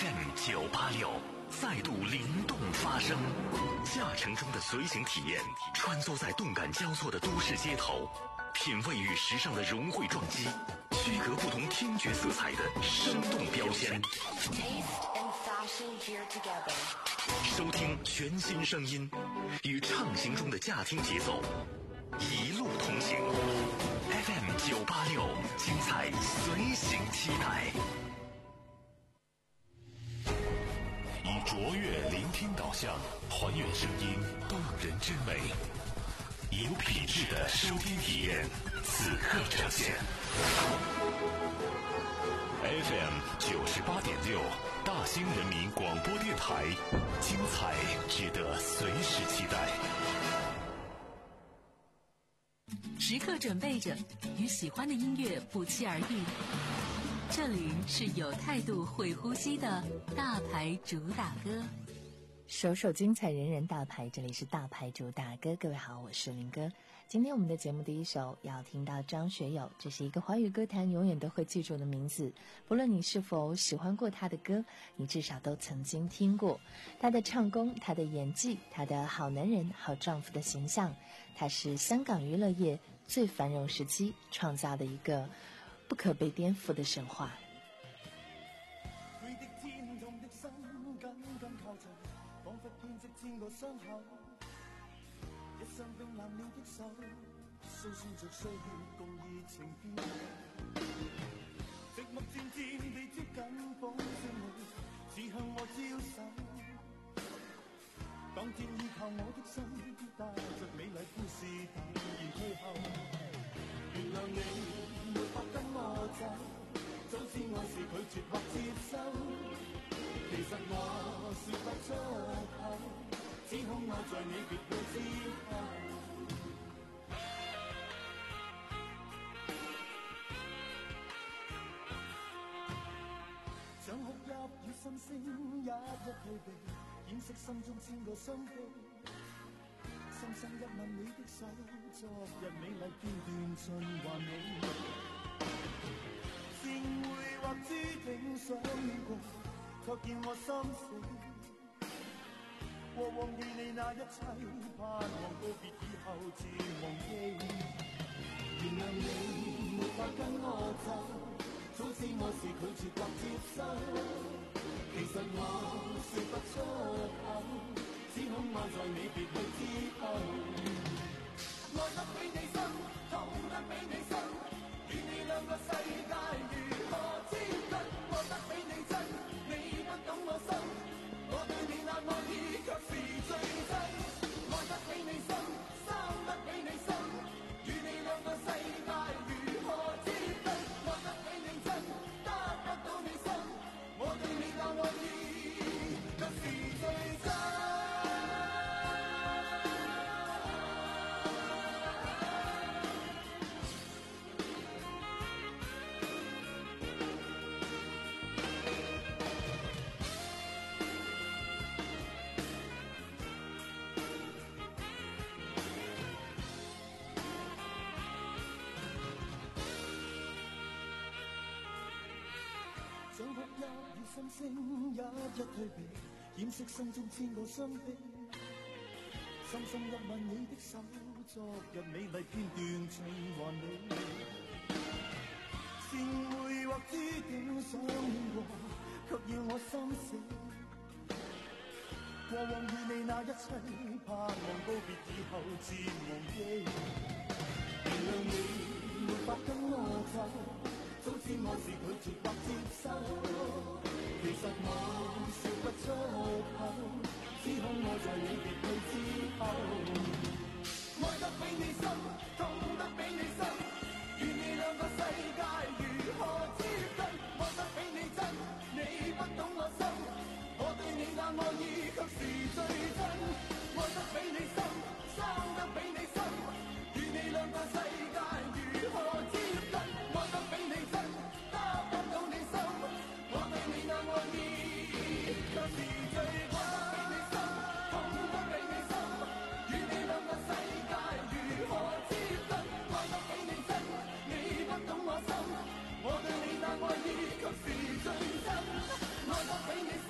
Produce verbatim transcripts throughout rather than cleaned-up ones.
F M 九八六再度灵动发声，驾乘中的随行体验，穿梭在动感交错的都市街头，品味与时尚的融汇撞击，区隔不同听觉色彩的生动标签。收听全新声音，与畅行中的驾听节奏，一路同行。F M 九八六，精彩随行期待。以卓越聆听导向，还原声音动人之美，有品质的收听体验，此刻呈现。F M 九十八点六，大兴人民广播电台，精彩值得随时期待。 时刻准备着，与喜欢的音乐不期而遇。这里是有态度会呼吸的大牌主打歌， 首首精彩，人人大牌。这里是大牌主打歌，各位好，我是林哥。今天我们的节目第一首要听到张学友，这是一个华语歌坛永远都会记住的名字。不论你是否喜欢过他的歌，你至少都曾经听过他的唱功，他的演技，他的好男人好丈夫的形象。他是香港娱乐业最繁荣时期创造的一个不可被颠覆的神话。 佢的天痛的心緊緊靠着，彷彿編織千個傷口，一雙冰冷了的手，訴說着歲月共熱情變老，寂寞漸漸地接近，仿似你似向我招手，當天依靠我的心，帶着美麗故事突然退後，原諒你沒法跟我走，早知愛是拒絕或接受，其實我說不出口，只恐愛在你別去之後。像哭泣與心聲一一退避，掩飾心中千個傷悲，深深一吻你的手，昨日美麗片段循環你。善會或注定想過，卻見我心死。過往與你那一切，盼望告別以後自忘記。原諒你沒法跟我走，早知我是拒絕或接受。其實我說不出口，只恐愛在你別去之後。愛得比你深，痛得比你深，與你兩個世界如何接近？愛得比你真，你不懂我心，我對你那愛意卻是最真。愛得比你深，生得比你深，與你兩個世界如何接近？愛得比你真，得不到你心，我對你那愛意卻是最真。心聲一一退避，掩飾心中千個傷悲，深深一吻你的手，昨日美麗片段循環你。善會或注定想過，卻要我心死。過往與你那一切，盼望告別以後自忘記。原諒你沒法跟我走，早知我是拒絕或接受。其實我說不出口，只恐愛在你別去之後。愛得比你深，痛得比你深，與你兩個世界如何接近？愛得比你真，你不懂我心，我對你那愛意卻是最真。愛得比你深，生得比你深，與你兩個世界如何接近？愛得比你真，得不到你心，我對你那愛意卻是最真。愛得比你深，痛得比你深，與你兩個世界如何接近？愛得比你真，你不懂我心，我對你那愛意卻是最真。愛得比你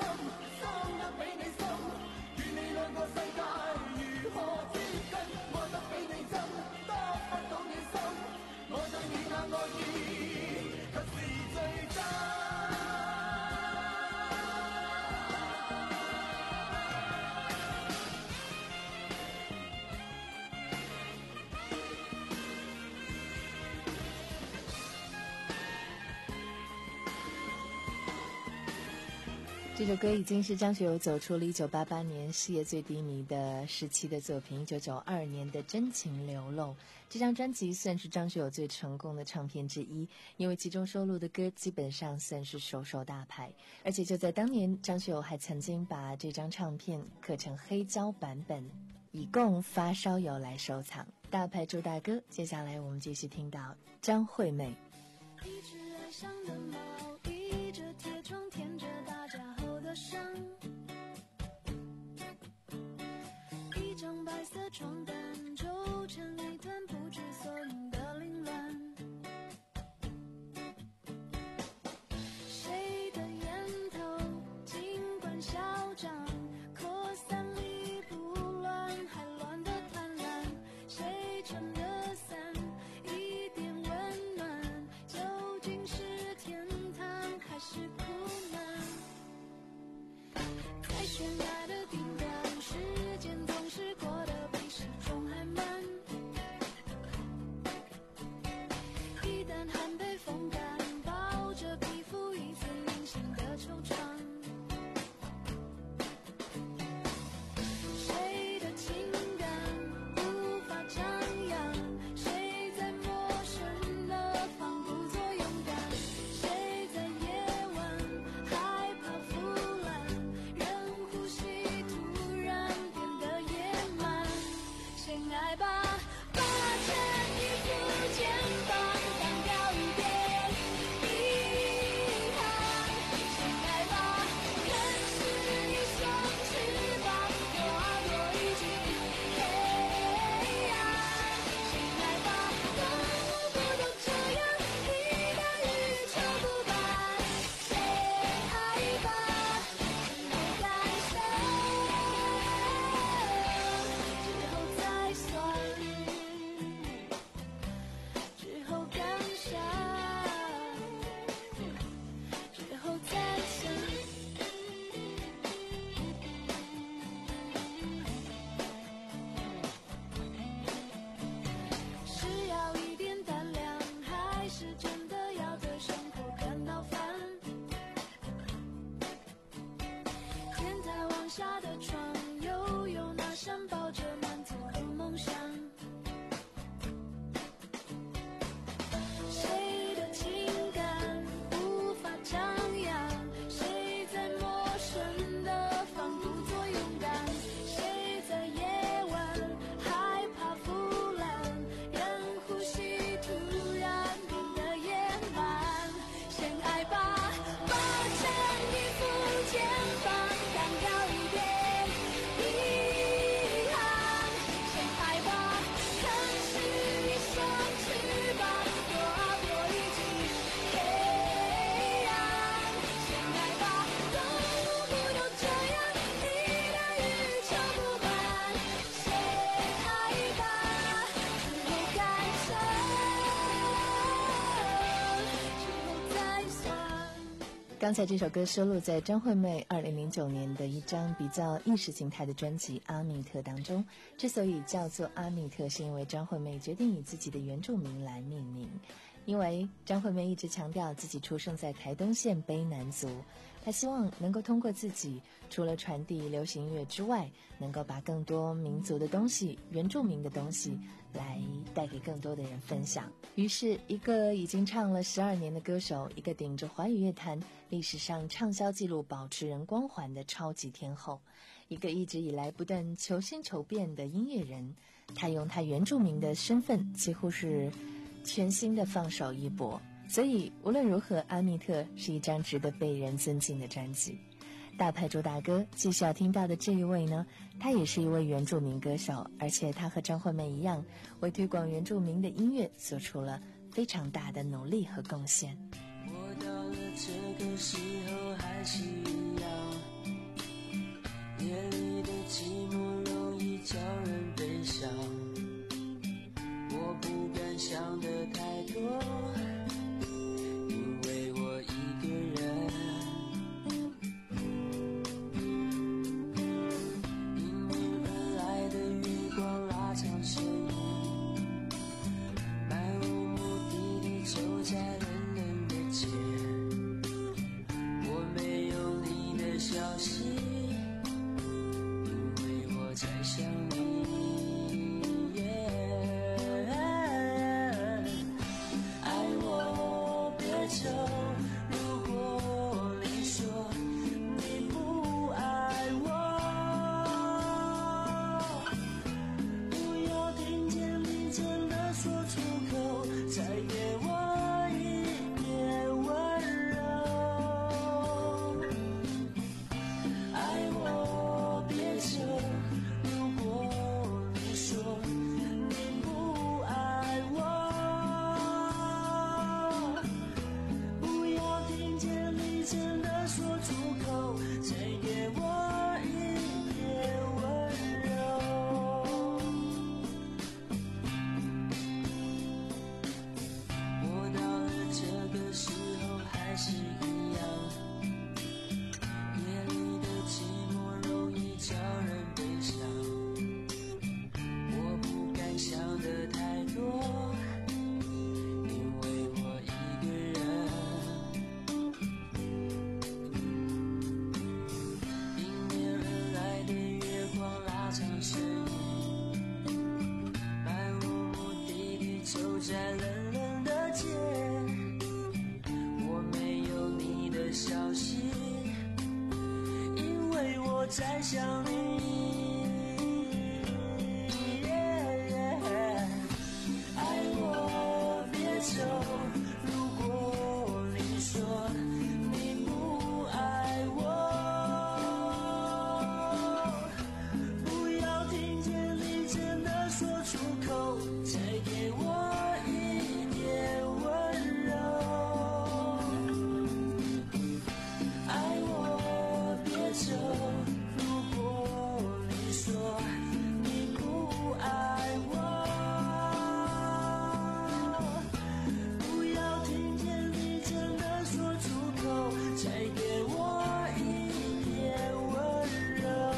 这首歌已经是张学友走出了一九八八年事业最低迷的时期的作品，一九九二年的《真情流露》。这张专辑算是张学友最成功的唱片之一，因为其中收录的歌基本上算是首首大牌。而且就在当年，张学友还曾经把这张唱片刻成黑胶版本，以供发烧友来收藏。大牌主打歌，接下来我们继续听到张惠妹。 一只爱上的猫，倚着铁窗舔着大家后的伤，一张白色床单皱成一团不知所云的凌乱，谁的烟头尽管嚣张，扩散力不乱，还乱得贪婪，谁撑着伞一点温暖，究竟是天堂还是苦难？在悬崖的顶端，时间总是过得比时钟还慢，一旦汗被风干，抱着皮肤一次隐形的惆怅，谁的情感无法张扬，谁在陌生的房不做勇敢，谁在夜晚害怕腐烂，人呼吸突然变得野蛮。先爱吧，把牵一副肩膀挡掉一点遗憾，先爱吧，可是一双翅膀多啊多一句黑暗，先爱吧，动物不都这样，一大雨就不办，先爱吧，之后感伤，之后再算，之后感伤，之后再想。是要一点胆量，还是真的要对生活感到烦？天台往下的窗，又有那扇抱着满足的梦想。谁的情感无法张扬，谁在陌生的房不做勇敢，谁在夜晚害怕腐烂，人呼吸突然变得野蛮。先爱吧，把牵一副肩膀挡掉一点遗憾，先爱吧，可是一双翅膀多啊多一句黑暗，先爱吧，动物不都这样，一大雨就不办，先爱吧，之后感伤，之后再算。 刚才这首歌收录在张惠妹二零零九年的一张比较意识形态的专辑《阿密特》当中。之所以叫做阿密特，是因为张惠妹决定以自己的原住民来命名。因为张惠妹一直强调自己出生在台东县卑南族，她希望能够通过自己，除了传递流行音乐之外，能够把更多民族的东西、原住民的东西来带给更多的人分享。于是，一个已经唱了十二年的歌手，一个顶着华语乐坛历史上畅销纪录保持人光环的超级天后，一个一直以来不断求新求变的音乐人，他用他原住民的身份，几乎是全新的放手一搏。所以无论如何，阿密特是一张值得被人尊敬的专辑。大牌主打歌继续要听到的这一位呢，他也是一位原住民歌手，而且他和张惠妹一样，为推广原住民的音乐做出了非常大的努力和贡献。 我到了这个时候还是一样，夜里的寂寞容易叫人悲伤，我不敢想得太多，因为我一个人，迎面而来的月光拉长身影，漫无目的地走在冷冷的街，我我再想你。爱我别走，如果你说你不爱我，不要听见你真的说出口，再给我一点温柔。爱我别走，如果你说你不爱我，不要听见你真的说出口，再给我一点温柔。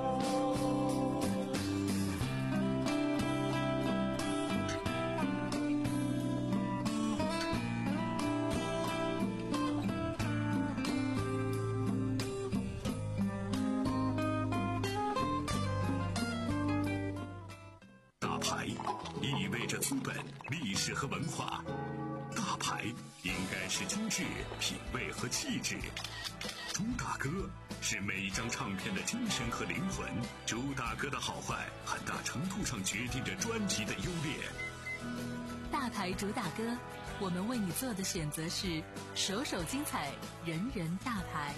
大牌意味着资本、历史和文化，大牌应该是精致、品味和气质。朱大哥是每一张唱片的精神和灵魂，朱大哥的好坏很大程度上决定着专辑的优劣。 大牌主打歌，我们为你做的选择是首首精彩，人人大牌。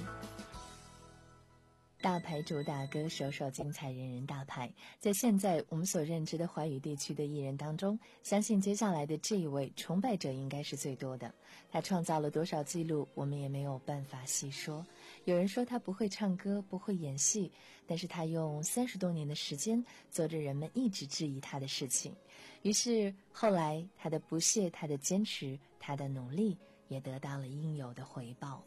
大牌主打歌，首首精彩，人人大牌。在现在我们所认知的华语地区的艺人当中，相信接下来的这一位崇拜者应该是最多的。他创造了多少记录，我们也没有办法细说。有人说他不会唱歌，不会演戏，但是他用三十多年的时间做着人们一直质疑他的事情。于是后来他的不懈，他的坚持，他的努力也得到了应有的回报。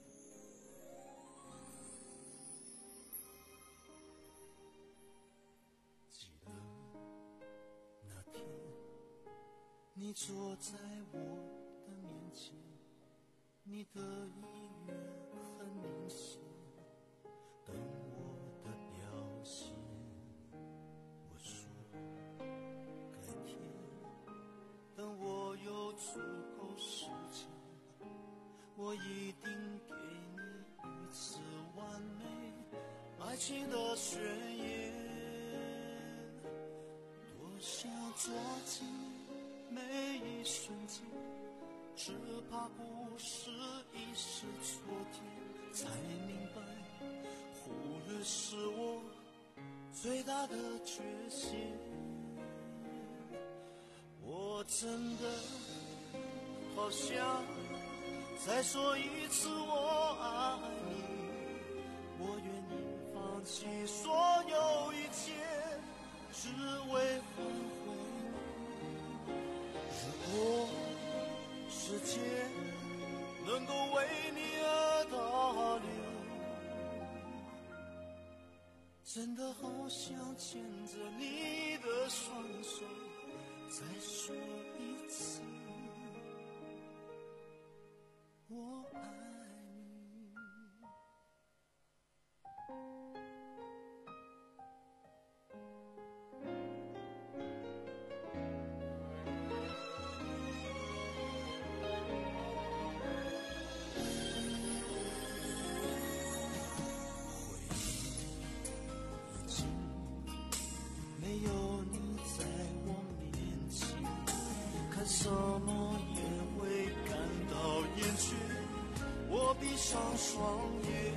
你坐在我的面前，你的意愿很明显，等我的表现。我说改天，等我有足够时间，我一定给你一次完美爱情的宣言。多想捉紧每一瞬间，只怕不是一时昨天，才明白忽略是我最大的缺陷。我真的好想再说一次我爱你，我愿意放弃所有一切，只为换回如果世界能够为你而倒流，真的好想牵着你的双手，再说一次我爱你。没有你在我面前，看什么也会感到厌倦。我闭上双眼，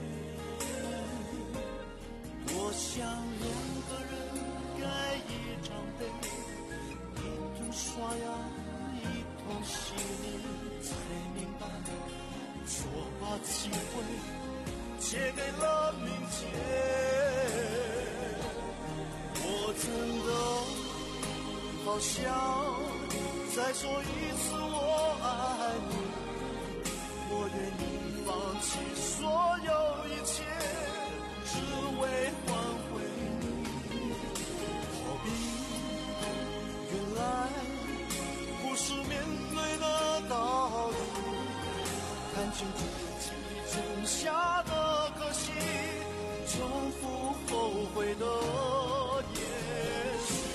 多想两个人盖一张被，一同刷牙，一同洗脸，才明白错把机会借给了明天。我真的好想再说一次我爱你，我愿意放弃所有一切，只为换回你。逃避原来不是面对的道理，看清自己种下的个性，重复后悔的也许。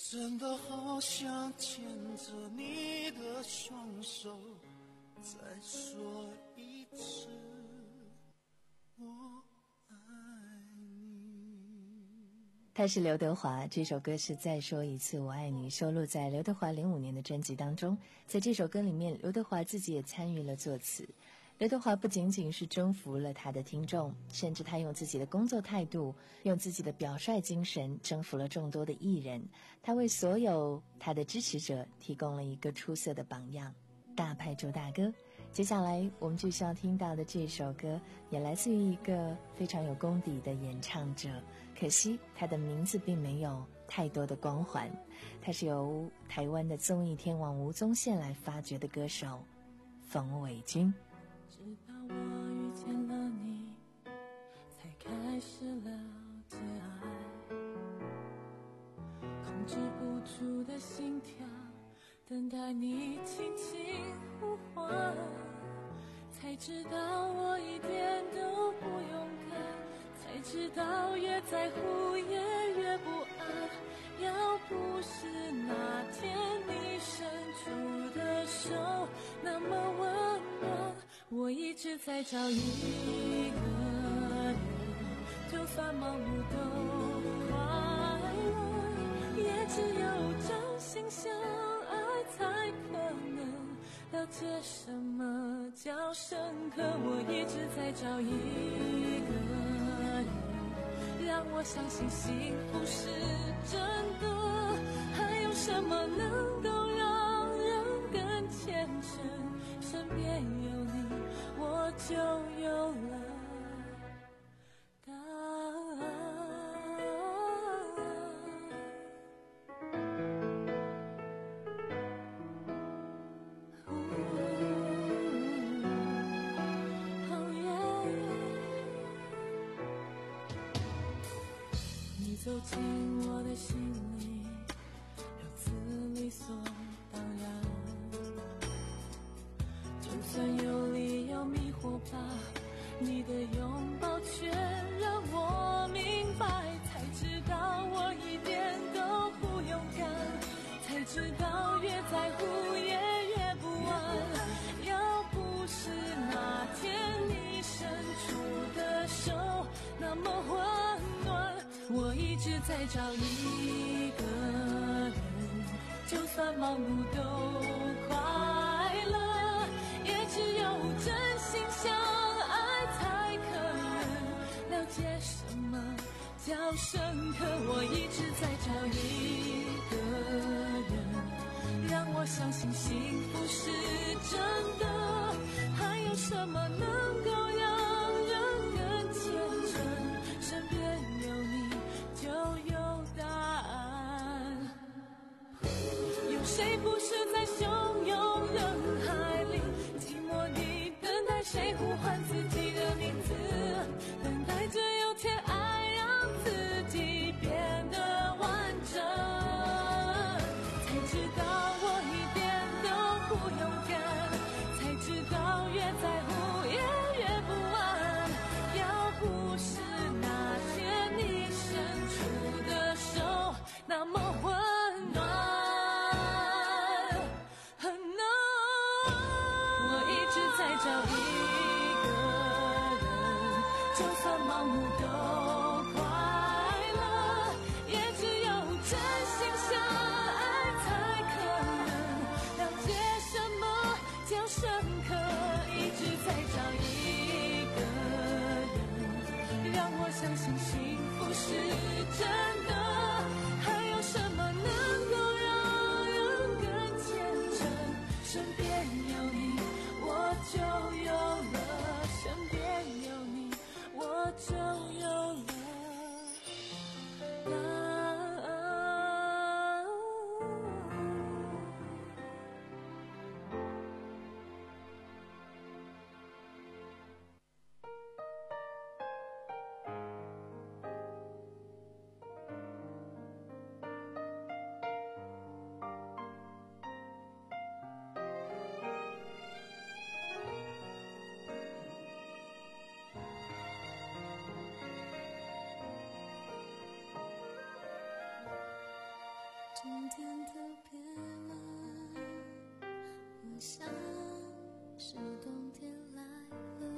真的好想牵着你的双手，再说一次我爱你。 他是刘德华，这首歌是《再说一次我爱你》，收录在刘德华零五年的专辑当中。在这首歌里面，刘德华自己也参与了作词。刘德华不仅仅是征服了他的听众，甚至他用自己的工作态度，用自己的表率精神征服了众多的艺人。他为所有他的支持者提供了一个出色的榜样。大牌主大哥，接下来我们就需要听到的这首歌也来自于一个非常有功底的演唱者，可惜他的名字并没有太多的光环。他是由台湾的综艺天王吴宗宪来发掘的歌手冯伟军。 直到我遇见了你，才开始了解爱，控制不住的心跳，等待你轻轻呼唤，才知道我一点都不勇敢，才知道越在乎也越不安。要不是那天你伸出的手那么温暖，我一直在找一个人，就算忙碌都快乐，也只有真心相爱才可能了解什么叫深刻。我一直在找一个人，让我相信幸福是真的，还有什么能够让人更虔诚？身边有你，我就有了答案。你走进我的心里，如此理所当然，就算有理由迷惑吧，你的拥抱却让我明白，才知道我一点都不勇敢，才知道越在乎也越不安。要不是那天你伸出的手那么温暖，我一直在找一个人，就算忙碌都快乐，也只有真心相爱才可能了解什么叫深刻。我一直在找一个人，让我相信幸福是真的，还有什么能够让人更虔诚？身边有你就有答案。有谁不是在汹涌人海里，寂寞地等待谁呼唤自己的名字，等待着有天爱让自己变得完整，才知道我一点都不勇敢，才知道越在乎也越不安。要不是那天你伸出的手那么温暖，我一直在找一个人，就算忙碌都快乐，也只有真心相爱才可能了解什么叫深刻。一直在找一个人，让我相信幸福是真的，还有什么能够让人更虔诚？身边有你，我就有了，身边有你，我就有了答案。 今天特别冷，我想是冬天来了。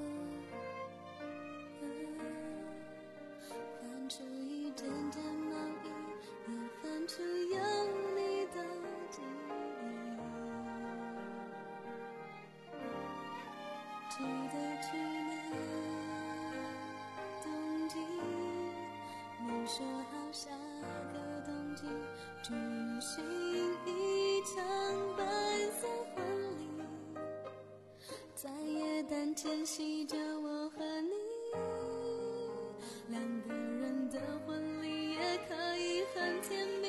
翻出一件件毛衣，也翻出有你的记忆。记得去年冬季，你说好下个冬季举行一场白色婚礼，在耶诞前夕着我和你，两个人的婚礼也可以很甜蜜。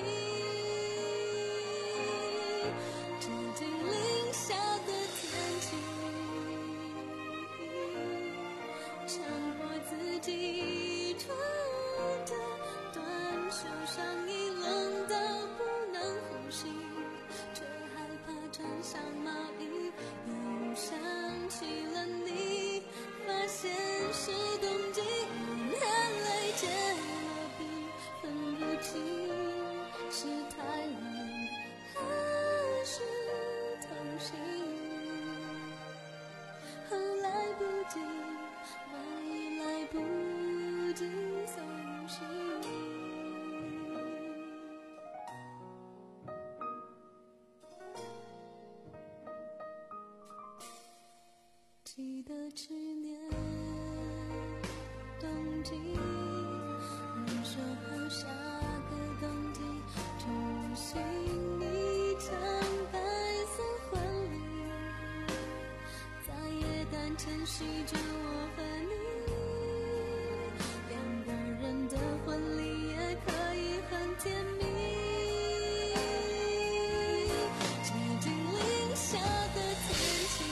接近零下的天气，强迫自己穿的短袖上衣冷到不能呼吸，却害怕穿上毛衣又想起了你，发现是冬季，眼泪结了冰，分不清是太冷还是痛心。来不及，万一来不及送行。记得去年冬季，你说好下个冬季举行一场白色婚礼，在耶诞前夕着我和你，两个人的婚礼也可以很甜蜜。接近零下的天气，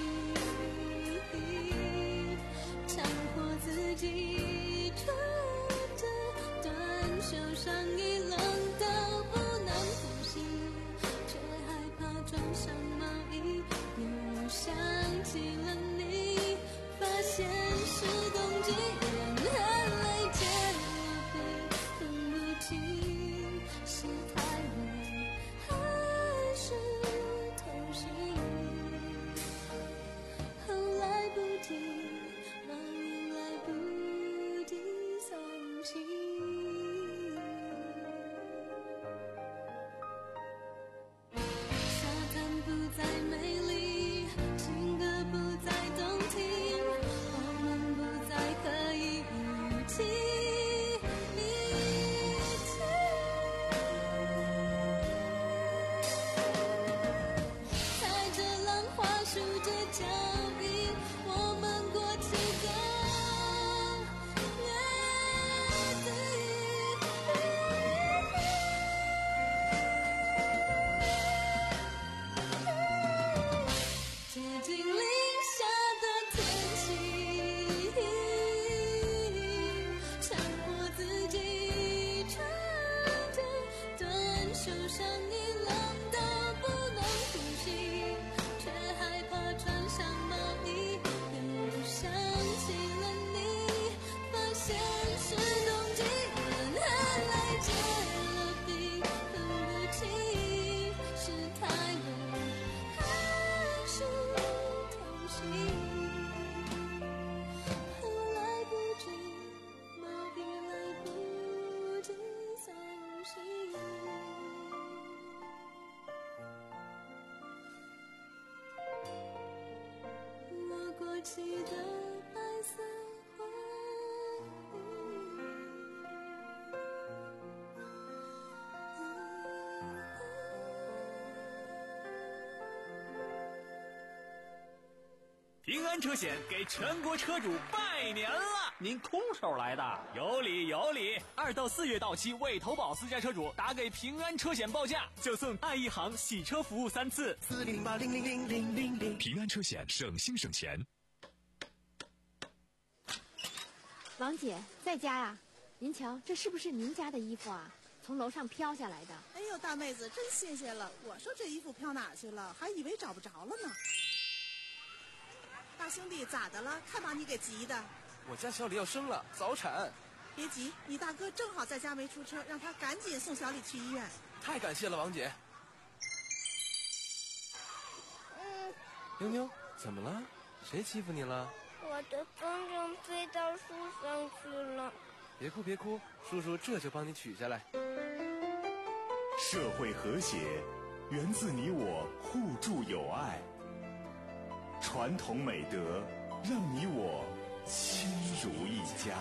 强迫自己穿着短袖上衣冷到不能呼吸，却害怕穿上毛衣又想起了你，发现是冬季，眼泪结了冰，分不清是太冷还是痛心。来不及，万一来不及送行。沙滩不再美丽，情歌不再动听，我们不再可以一起一起。踩着浪花，数着脚印，我们过起个约定。接近零下的天气，强迫自己穿着短袖上衣冷到不能呼吸，却害怕穿上毛衣又想起了你，发现是冬季，眼泪结了冰，分不清是太冷还是痛心。来不及，毛衣来不及送行。我过期的白色婚平安车险给全国车主拜年了！您空手来的？有礼有礼！二到四月到期未投保私家车主，打给平安车险报价，就送爱一行洗车服务三次。 四零零八零零零零零零。 平安车险，省心省钱。 王姐在家呀？您瞧，这是不是您家的衣服啊？从楼上飘下来的。 哎呦，大妹子，真谢谢了！我说这衣服飘哪去了，还以为找不着了呢。大兄弟，咋的了？看把你给急的。 我家小李要生了，早产。 别急，你大哥正好在家没出车，让他赶紧送小李去医院。 太感谢了，王姐。 嗯， 妞妞，怎么了？谁欺负你了？ 我的风筝飞到树上去了。 别哭别哭，叔叔这就帮你取下来。 社会和谐源自你我互助友爱，传统美德让你我亲如一家。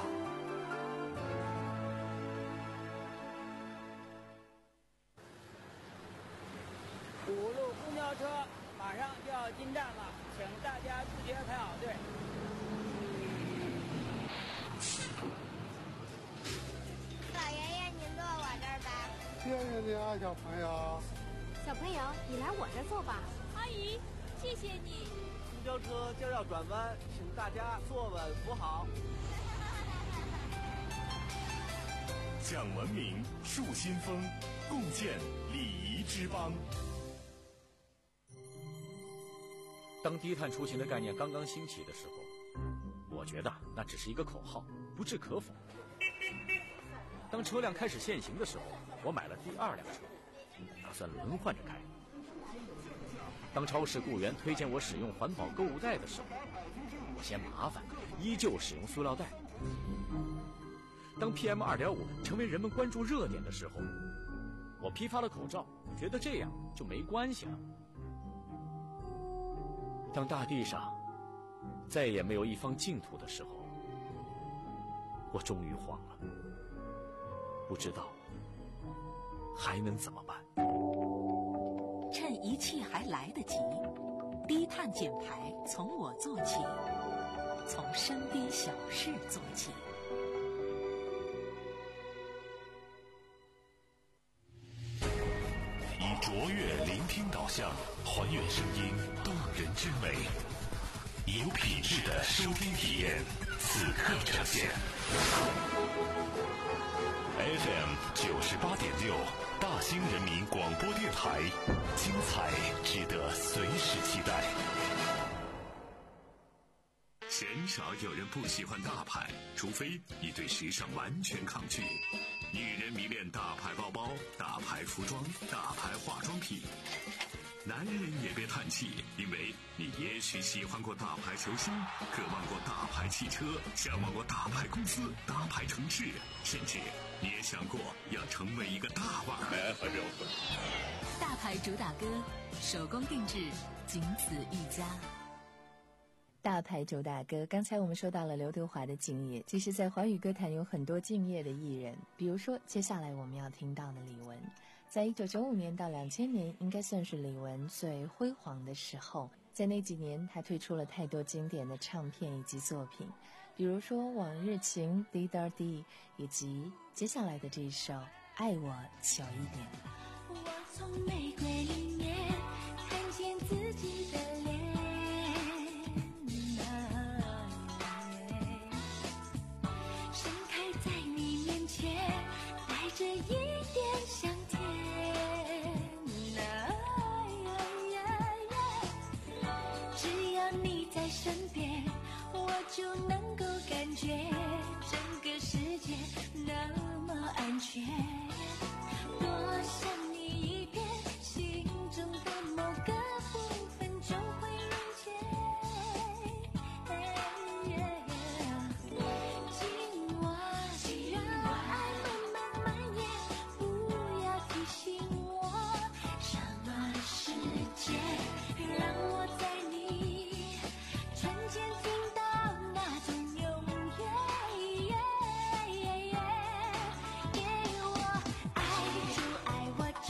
五路公交车马上就要进站了，请大家自觉排好队。 老爷爷，您坐我这儿吧。 谢谢你啊，小朋友。 小朋友，你来我这儿坐吧。 阿姨，谢谢你。 公交车就要转弯，请大家坐稳扶好。 讲文明，树新风，共建礼仪之邦。 当低碳出行的概念刚刚兴起的时候，我觉得那只是一个口号，不置可否。当车辆开始限行的时候，我买了第二辆车，打算轮换着开。当超市雇员推荐我使用环保购物袋的时候，我嫌麻烦，依旧使用塑料袋。当 P M 二点五 成为人们关注热点的时候，我批发了口罩，觉得这样就没关系了。当大地上再也没有一方净土的时候，我终于慌了，不知道还能怎么办。 趁一切还来得及，低碳减排从我做起，从身边小事做起。 以卓越聆听导向，还原声音动人之美，以有品质的收听体验，此刻呈现。F M 九十八点六，大兴人民广播电台，精彩值得随时期待。鲜少有人不喜欢大牌，除非你对时尚完全抗拒。女人迷恋大牌包包、大牌服装、大牌化妆品。男人也别叹气，因为你也许喜欢过大牌球星，渴望过大牌汽车，向往过大牌公司、大牌城市，甚至你也想过要成为一个大腕儿。 大牌主打歌，手工定制，仅此一家。 大牌主打歌，刚才我们说到了刘德华的敬业，其实在华语歌坛有很多敬业的艺人，比如说接下来我们要听到的李玟。在一九九五年到两千年，应该算是李玟最辉煌的时候。在那几年，他推出了太多经典的唱片以及作品，比如说《往日情》、《滴答滴》，以及接下来的这一首《爱我久一点》。 我从玫瑰里面看见自己的脸，盛开在你面前，带着一点香甜。只要你在身边，我就能够感觉整个世界那么安全。多想你一遍，心中的某个部分就会溶解。紧握，让爱慢慢蔓延，不要提醒我什么时间，让我在你瞬间听到那种永远。给我爱就爱我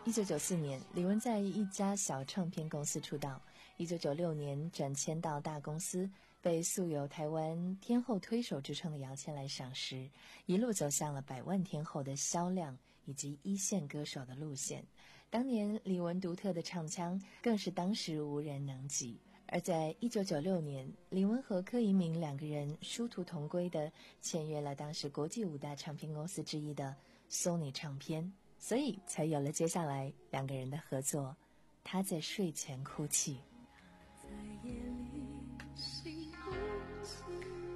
一九九四年，李玟在一家小唱片公司出道。一九九六年转签到大公司，被素有台湾天后推手之称的姚谦来赏识，一路走向了百万天后的销量以及一线歌手的路线。当年李玟独特的唱腔更是当时无人能及。而在一九九六年，李玟和柯以敏两个人殊途同归的签约了当时国际五大唱片公司之一的 Sony 唱片，所以才有了接下来两个人的合作。他在睡前哭泣， 在夜里心不静，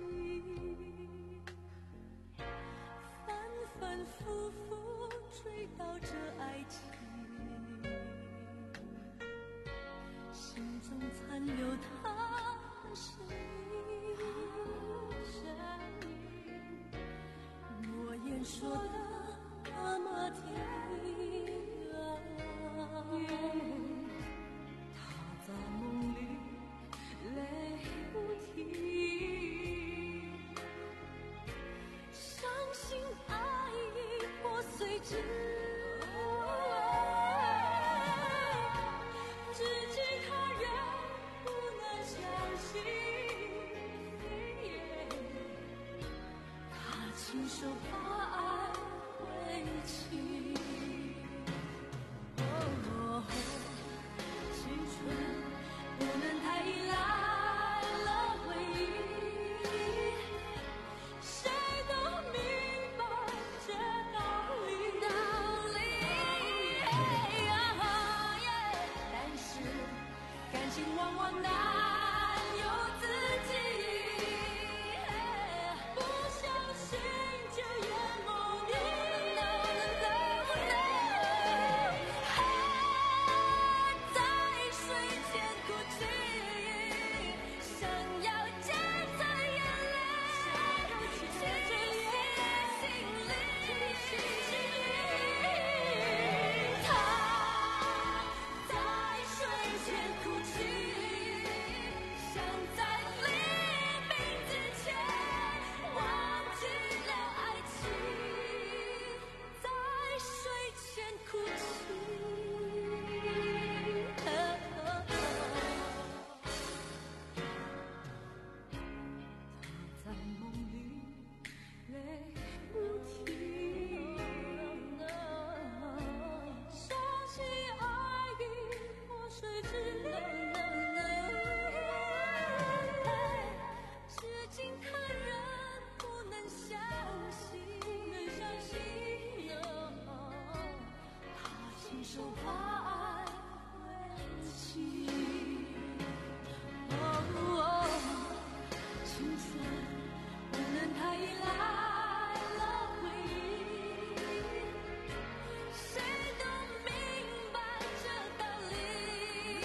反反复复追悼着爱情，心中残留他的身影，诺言说的那么甜蜜啊，他在梦里泪不停，相信爱已破碎之至今他仍不能相信，他亲手把爱挥去。哦，青春不能太依赖了回忆，谁都明白这道理。道理，但是感情往往难由自己，不小心就淹没你。在睡前哭泣，想要借着眼泪写进心里。他在睡前哭泣，想在黎明之前忘记了爱情，在睡前哭泣。在梦里泪不停，相信爱已破碎之至今他仍不能相信，他亲手把爱挥去。哦，青春不能太依赖了回忆，谁都明白这道理。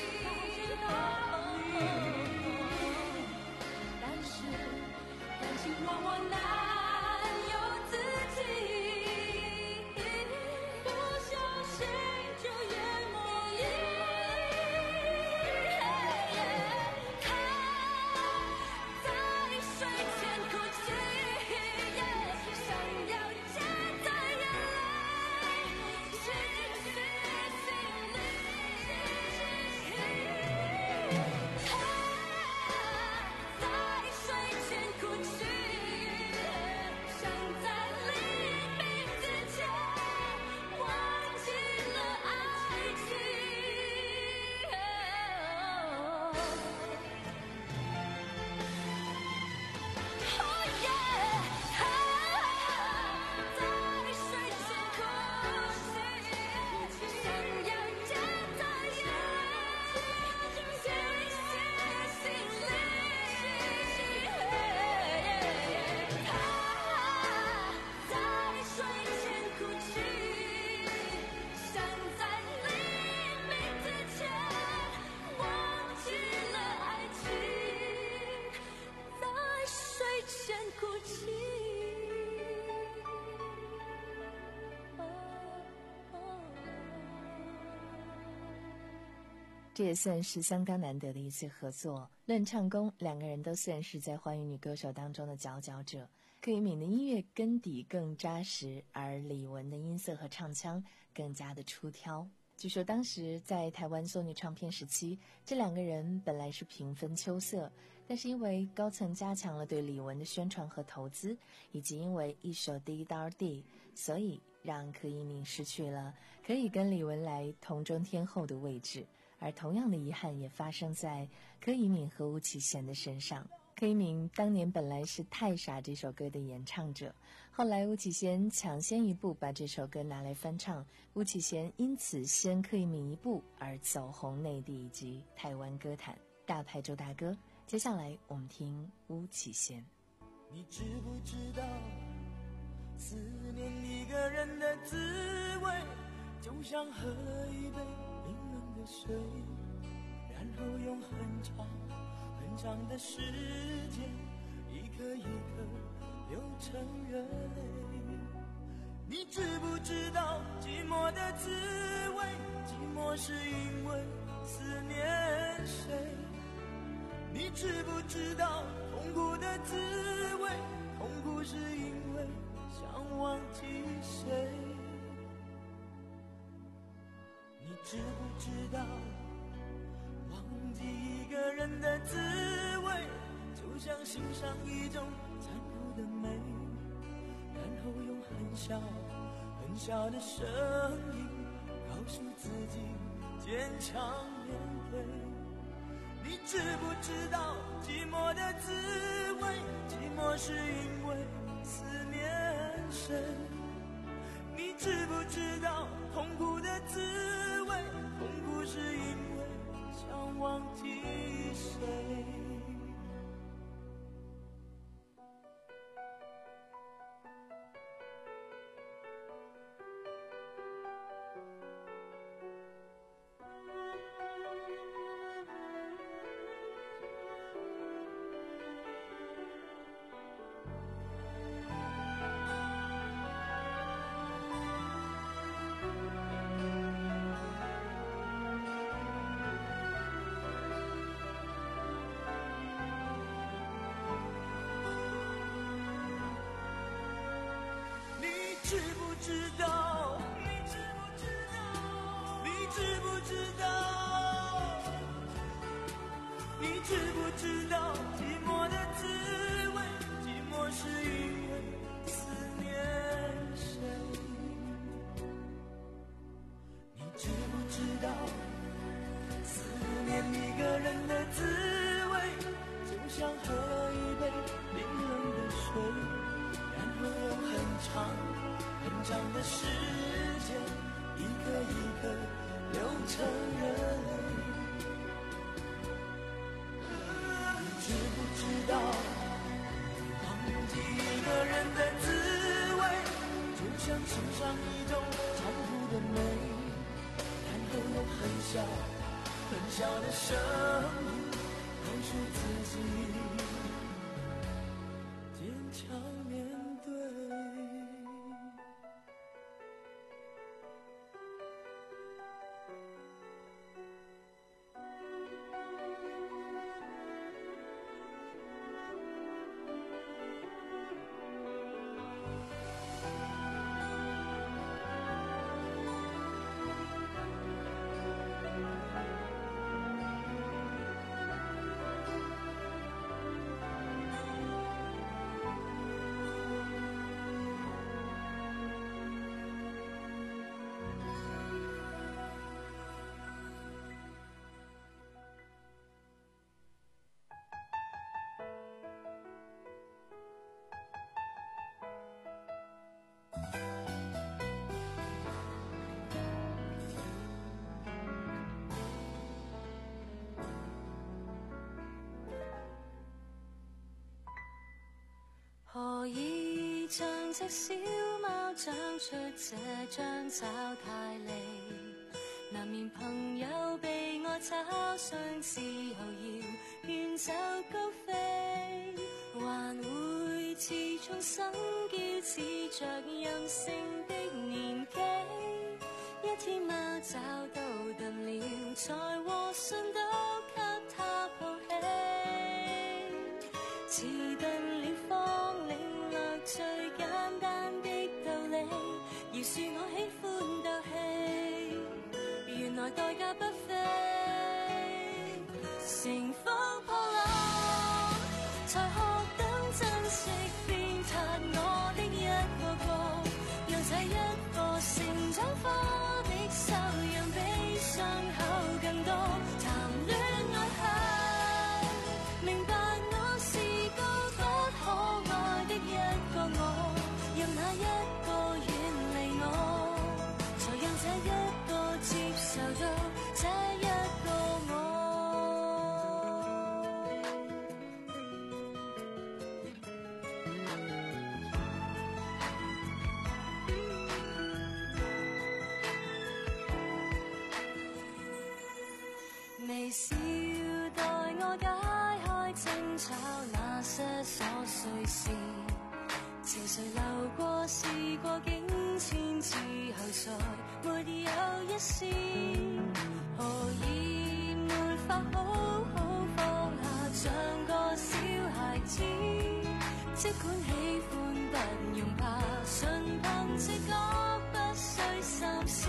但是感情往往难由自己，不小心就淹没你。他在睡前哭泣，想要借着眼泪写进心里。他在睡前哭泣，想在黎明之前忘记了爱情。Oh yeah， 在睡前哭泣，想要借着眼泪写进心里。他在睡前哭泣，想在黎明之前忘记了爱情，在睡前哭泣。 这也算是相当难得的一次合作。论唱功，两个人都算是在华语女歌手当中的佼佼者。柯以敏的音乐根底更扎实，而李玟的音色和唱腔更加的出挑。 据说当时在台湾索尼唱片时期，这两个人本来是平分秋色，但是因为高层加强了对李玟的宣传和投资，以及因为一首《滴答滴》，所以让柯以敏失去了可以跟李玟来同中天后的位置。而同样的遗憾也发生在柯以敏和巫启贤的身上。柯以敏当年本来是《太傻》这首歌的演唱者，后来巫启贤抢先一步把这首歌拿来翻唱，巫启贤因此先柯以敏一步而走红内地以及台湾歌坛。大牌周大哥，接下来我们听巫启贤。 你知不知道思念一个人的滋味，就像喝一杯冰冷的水，然后用很长很长的时间一颗一颗流成热泪。你知不知道寂寞的滋味，寂寞是因为思念谁。你知不知道痛苦的滋味，痛苦是因为想忘记谁。你知不知道忘记一个人的滋味，就像欣赏一种残酷的美，然后用很小很小的声音告诉自己坚强面对。你知不知道寂寞的滋味，寂寞是因为思念谁。你知不知道痛苦的滋味，痛苦是因为想忘记谁。知不知道？你知不知道？你知不知道？你知不知道寂寞的滋味？寂寞是因为思念谁？你知不知道思念一个人的滋味，就像喝一杯冰冷的水，然后用很长很长的时间一颗一颗流成热泪。你知不知道忘记一个人的滋味，就像欣赏一种残酷的美，然后用很小很小的声音告诉自己坚强面对。 何以像隻小貓長出這張爪太利，難免朋友被我找上時候要遠走高飛，還會似重生驕似着任性的年紀，一天貓找到近了才和信都給他抱起，似近了方領略最簡單的道理，饒恕我喜歡鬥氣， 代價不菲。乘風破浪，才學懂珍惜鞭撻我的一個個，讓這一個成長花的手，讓比傷口更多。談戀愛後，明白我是個不可愛的一個我，任那一個遠離我，才讓這一個接受到這一個我。微笑待我解開爭吵那些瑣碎事，潮水流過事過境遷之後，再沒有一絲何以沒法好好放下，像個小孩子，即管喜歡不用怕，純憑直覺不需三思。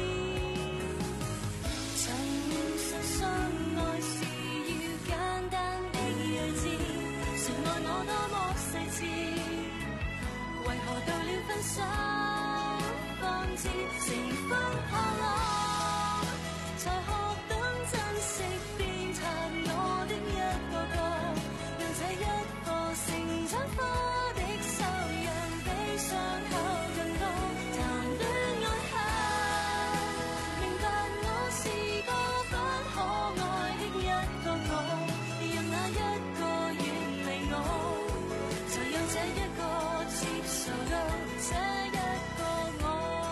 曾相信愛是要簡單的睿智，誰愛我多麼細緻，為何到了分手方知乘風破浪，才學懂珍惜鞭撻我的一個個，讓這一個成長花的手，讓比傷口更多。談戀愛後，明白我是個不可愛的一個我，任那一個遠離我，才讓這一個接受到這一個我。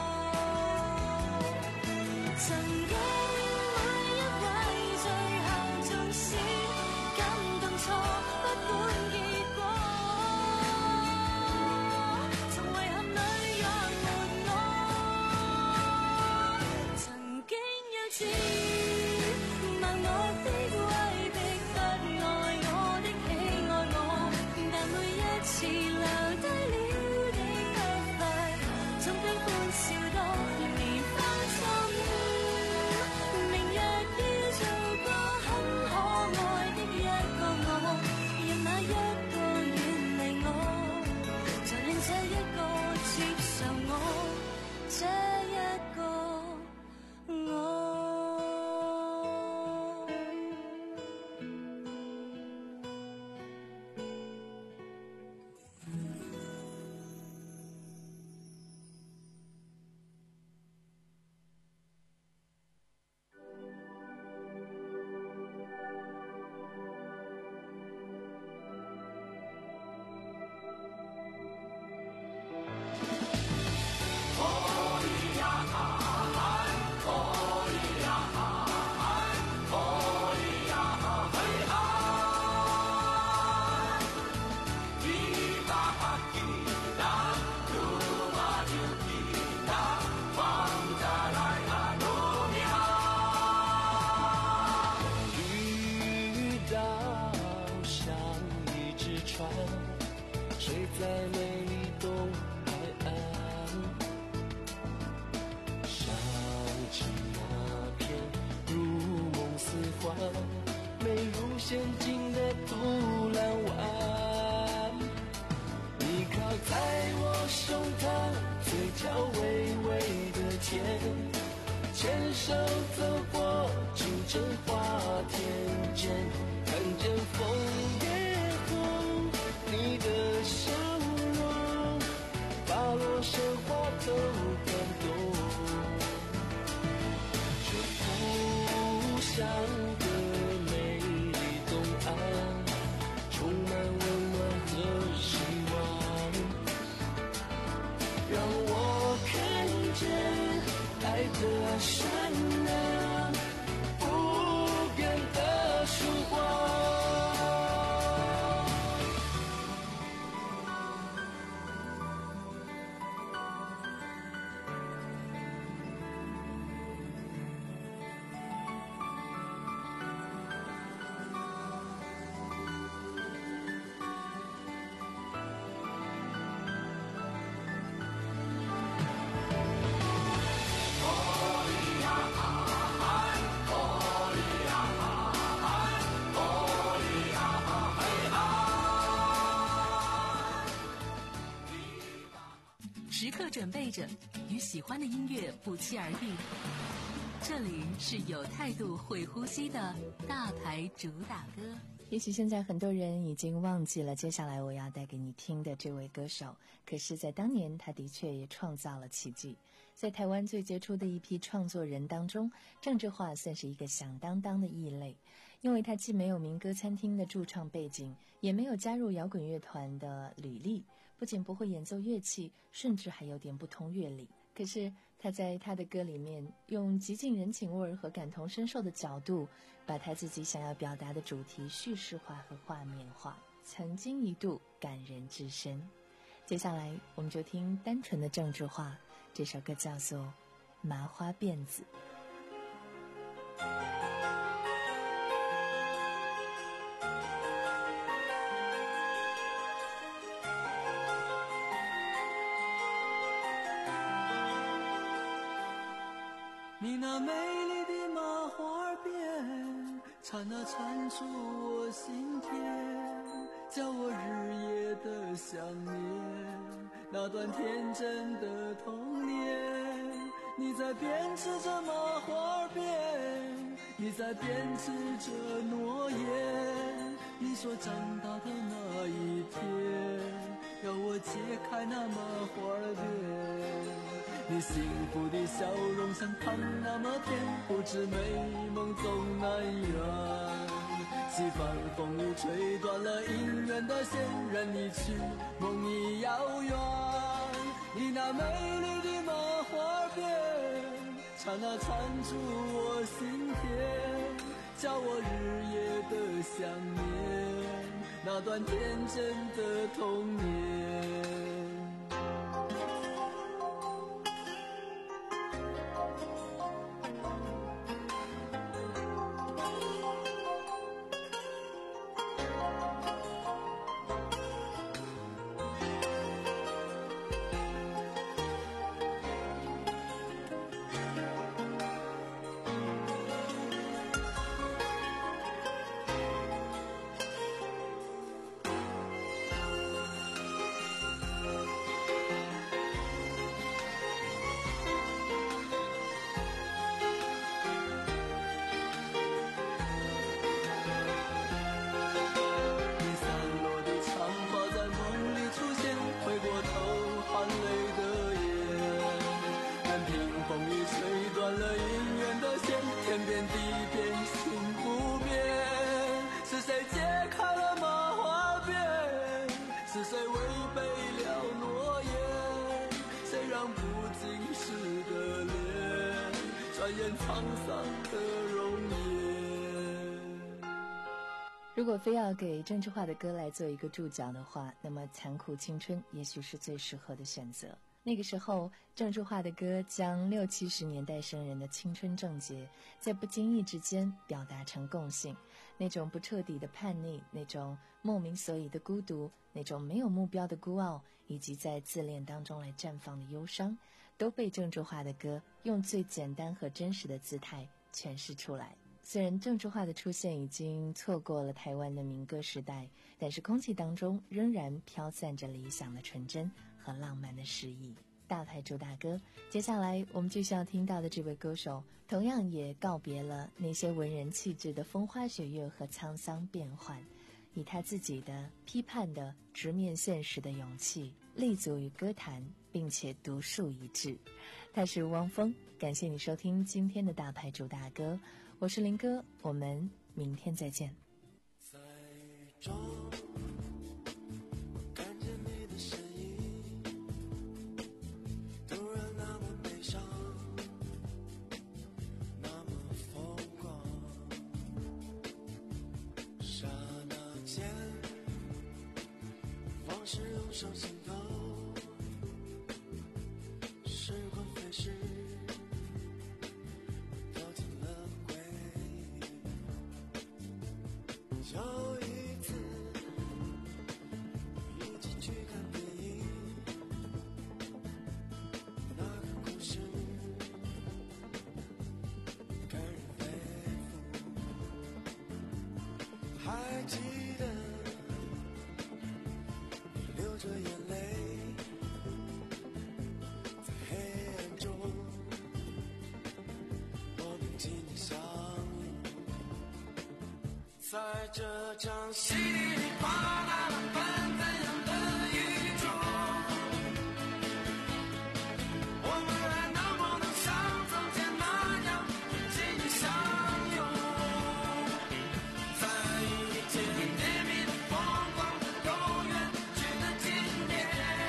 曾經每一位最後縱使感動錯，不管結果，從遺憾裏養活我。曾經幼稚盲目的威逼不愛我的喜愛我，但每一次留低了的不快，總比歡笑多年花心。明日要做個很可愛的一個我，任那一個遠離我，才令這一個接受我，這一個我。 睡在美丽东海岸，想起那片如梦似幻、美如仙境的土蓝湾。你靠在我胸膛，嘴角微微的甜，牵手走过清晨花田间，看见枫叶红，你的笑容把落神花都感动。这故乡的美丽东岸，充满温暖和希望，让我看见爱的闪亮，不变的曙光。 哦咿呀啊准备着，与喜欢的音乐不期而遇。这里是有态度会呼吸的大牌主打歌。 也许现在很多人已经忘记了接下来我要带给你听的这位歌手，可是在当年他的确也创造了奇迹。在台湾最杰出的一批创作人当中，郑智化算是一个响当当的异类，因为他既没有民歌餐厅的驻唱背景，也没有加入摇滚乐团的履历，不仅不会演奏乐器，甚至还有点不通乐理。可是他在他的歌里面用极尽人情味和感同身受的角度，把他自己想要表达的主题叙事化和画面化，曾经一度感人至深。接下来我们就听单纯的郑智化，这首歌叫做《麻花辫子》。 你那美丽的麻花辫，缠啊缠出我心田，叫我日夜的想念那段天真的童年。你在编织着麻花辫，你在编织着诺言。你说长大的那一天，要我解开那麻花辫。你幸福的笑容像糖那么甜，不知美梦总难圆。西风风雨吹断了姻缘的线，任你去梦已遥远。你那美丽的麻花辫，缠啊缠住我心田，叫我日夜的想念那段天真的童年。 如果非要给郑智化的歌来做一个注脚的话，那么残酷青春也许是最适合的选择。那个时候郑智化的歌将六七十年代生人的青春症结在不经意之间表达成共性，那种不彻底的叛逆，那种莫名所以的孤独，那种没有目标的孤傲，以及在自恋当中来绽放的忧伤，都被郑智化的歌用最简单和真实的姿态诠释出来。虽然郑智化的出现已经错过了台湾的民歌时代，但是空气当中仍然飘散着理想的纯真和浪漫的诗意。大牌主打歌，接下来我们就需要听到的这位歌手，同样也告别了那些文人气质的风花雪月和沧桑变幻，以他自己的批判的直面现实的勇气，立足于歌坛，并且独树一帜。他是汪峰，感谢你收听今天的大牌主打歌，我是林哥，我们明天再见。 在雨中看见你的身影，突然那么悲伤，那么疯狂，刹那间往事涌上心头，时光飞逝，掉进了回忆。有一次一起去看电影，那个故事感人肺腑，还记得你流着眼泪在这场稀里哗啦纷纷扬的雨中，我们还能不能像从前那样紧紧相拥，在遇见甜蜜的疯狂的永远去的今天，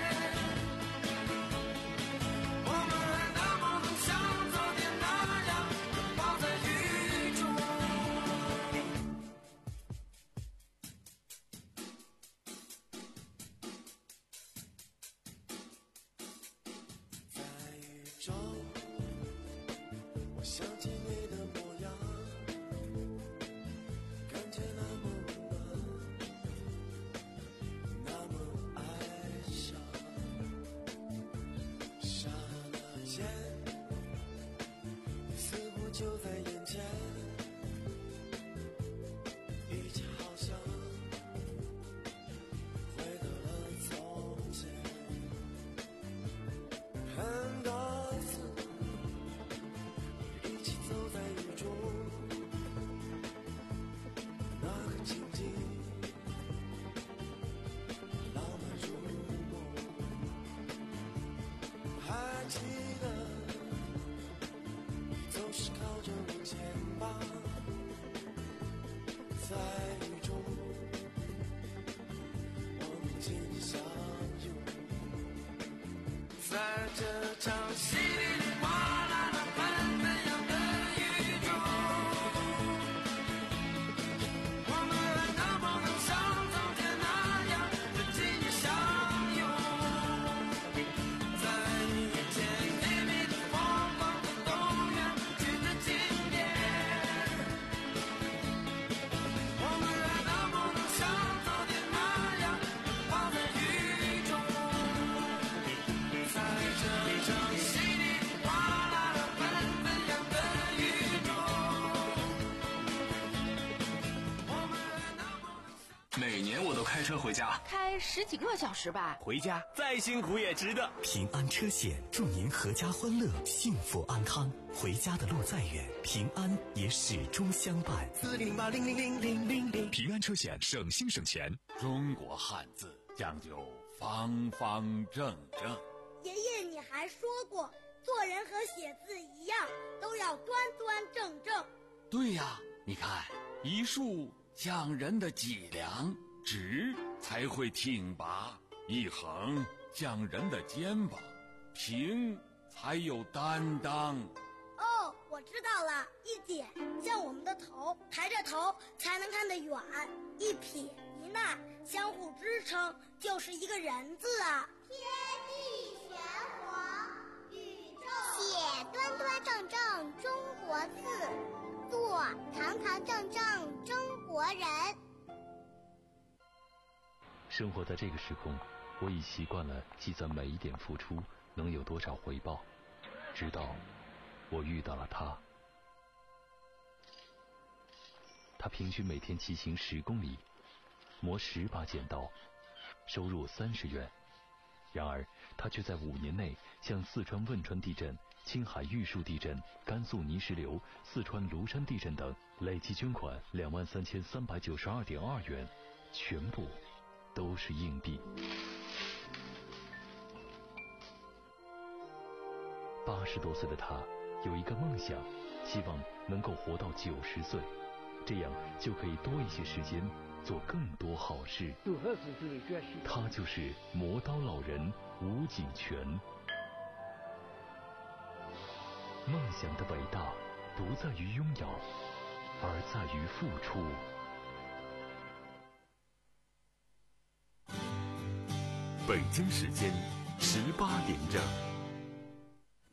我们还能不能像昨天那样拥抱在雨中。中，我想起你的模样，感觉那么温暖，那么哀伤。刹那间，似乎就在眼前，一切好像回到了从前。很多记得总是靠着我肩膀，在雨中我们紧紧相拥，在这场稀里哗啦的纷纷扬的雨中，我们还能不能像从前那样紧紧相拥，在每年我都开车回家， 开十几个小时吧。 回家再辛苦也值得。 平安车险祝您阖家欢乐，幸福安康。回家的路再远，平安也始终相伴。 四零零八零零零零零零， 平安车险省心省钱。 中国汉字讲究方方正正。 爷爷，你还说过，做人和写字一样，都要端端正正。 对呀，你看一竖讲人的脊梁，直才会挺拔；一横讲人的肩膀，平才有担当。 哦，我知道了，一点像我们的头，抬着头才能看得远；一撇一捺相互支撑，就是一个人字啊。 天地玄黄，宇宙写端端正正中国字，做堂堂正正中国人。 生活在这个时空，我已习惯了计算每一点付出能有多少回报，直到我遇到了他。他平均每天骑行十公里，磨十把剪刀，收入三十元。然而他却在五年内向四川汶川地震、青海玉树地震、甘肃泥石流、四川庐山地震等累计捐款两万三千三百九十二点二元，全部都是硬币。八十多岁的他有一个梦想，希望能够活到九十岁，这样就可以多一些时间做更多好事。他就是磨刀老人吴景全。梦想的伟大不在于拥有，而在于付出。 北京时间十八点整。